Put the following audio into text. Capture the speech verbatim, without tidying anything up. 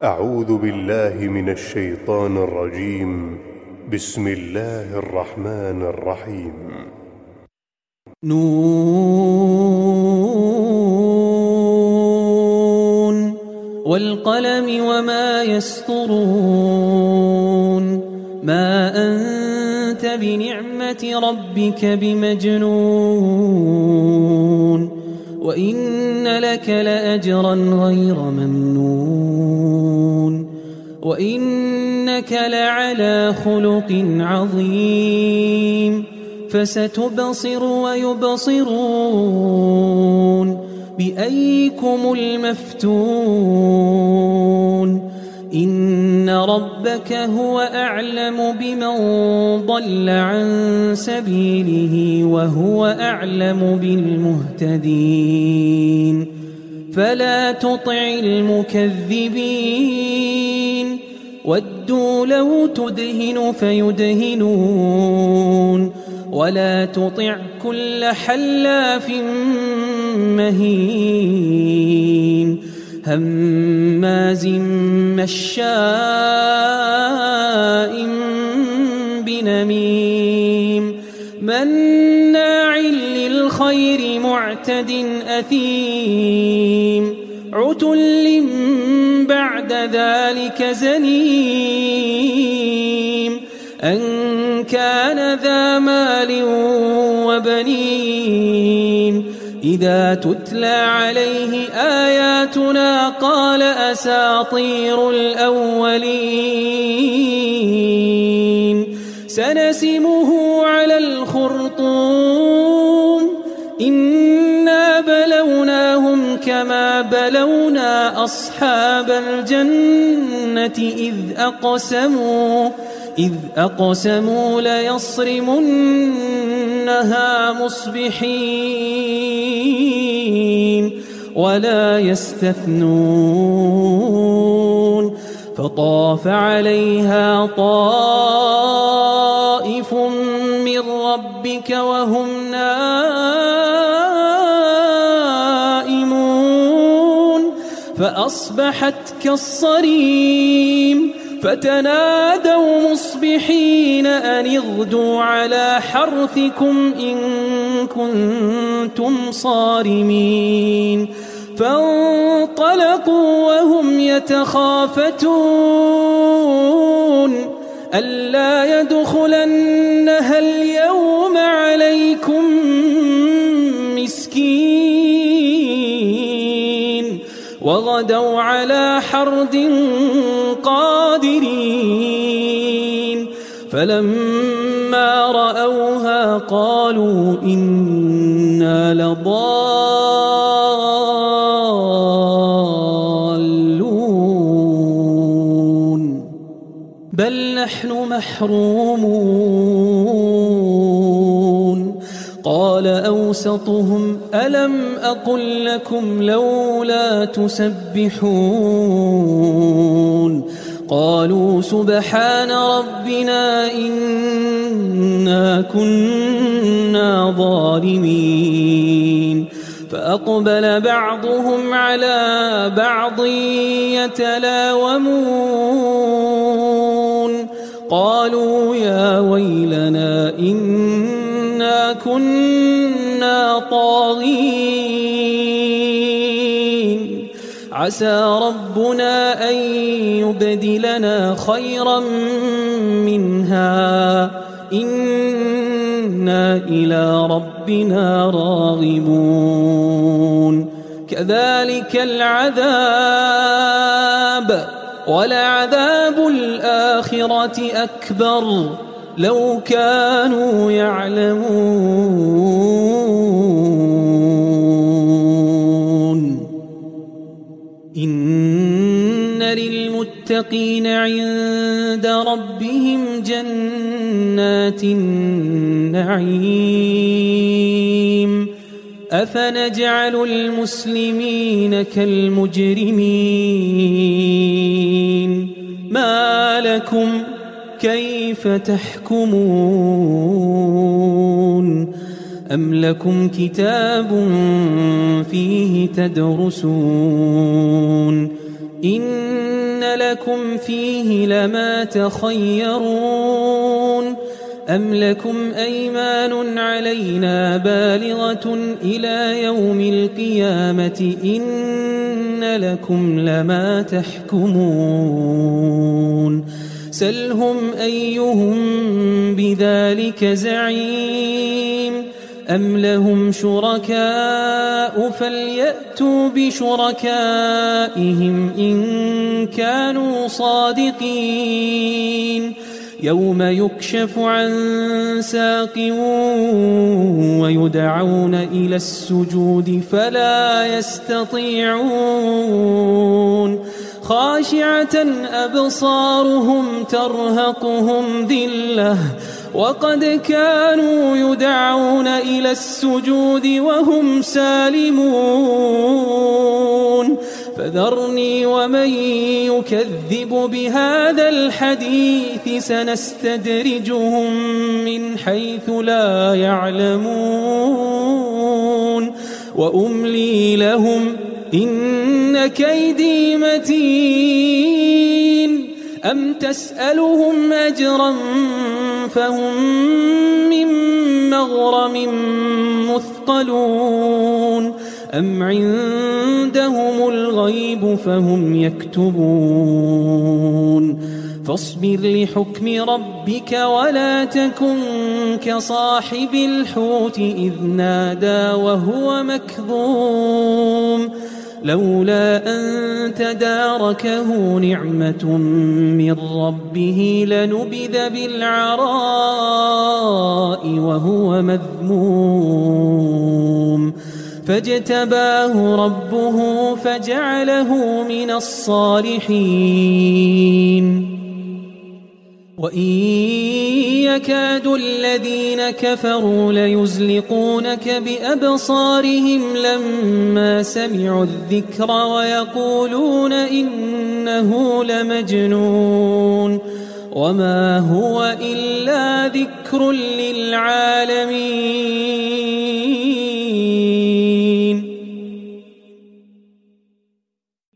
أعوذ بالله من الشيطان الرجيم. بسم الله الرحمن الرحيم. نون والقلم وما يسطرون ما أنت بنعمة ربك بمجنون وإن لك لأجرا غير ممنون وإنك لعلى خلق عظيم فستبصر ويبصرون بأيكم المفتون إن ربك هو أعلم بمن ضل عن سبيله وهو أعلم بالمهتدين فلا تطع المكذبين ودوا لو تدهن فيدهنون ولا تطع كل حلاف مهين هماز مشاء بنميم مناع للخير معتد أثيم عتل بعد ذلك زنيم أن كان ذا مال وبنين إذا تتلى عليه آياتنا قال أساطير الأولين سنسمه على الخرطوم إنا بلوناهم كما بلونا أصحاب الجنة إذ أقسموا إذ أقسموا ليصرمنها مصبحين ولا يستثنون فطاف عليها طائف من ربك وهم نائمون فأصبحت كالصريم فتنادوا مصبحين أن اغدوا على حرثكم إن كنتم صارمين فانطلقوا وهم يتخافتون ألا يدخلنها اليوم عليكم مسكين وغدوا على حرد قادرين فلما رأوها قالوا إنا لضالون بل نحن محرومون قال أوسطهم ألم أقل لكم لولا تسبحون قالوا سبحان ربنا إنا كنا ظالمين فأقبل بعضهم على بعض يتلاومون قالوا يا ويلنا إنا كنا طاغين عسى ربنا أن يبدلنا خيرا منها إنا إلى ربنا راغبون كذلك العذاب ولعذاب الآخرة أكبر لو كانوا يعلمون إن للمتقين عند ربهم جنات النعيم أفنجعل المسلمين كالمجرمين ما لكم كيف تحكمون أم لكم كتاب فيه تدرسون إن لكم فيه لما تخيرون أم لكم أيمان علينا بالغة إلى يوم القيامة إن لكم لما تحكمون سلهم أيهم بذلك زعيم أم لهم شركاء فليأتوا بشركائهم إن كانوا صادقين يوم يكشف عن ساق ويدعون إلى السجود فلا يستطيعون خاشعة أبصارهم ترهقهم ذلة وقد كانوا يدعون إلى السجود وهم سالمون فذرني ومن يكذب بهذا الحديث سنستدرجهم من حيث لا يعلمون وأملي لهم إن كيدي متين أم تسألهم أجرا فهم من مغرم مثقلون أم عندهم الغيب فهم يكتبون فاصبر لحكم ربك ولا تكن كصاحب الحوت إذ نادى وهو مكظوم لولا أن تداركه نعمة من ربه لنبذ بالعراء وهو مذموم فاجتباه ربه فجعله من الصالحين وإن يكاد الذين كفروا ليزلقونك بأبصارهم لما سمعوا الذكر ويقولون إنه لمجنون وما هو إلا ذكر للعالمين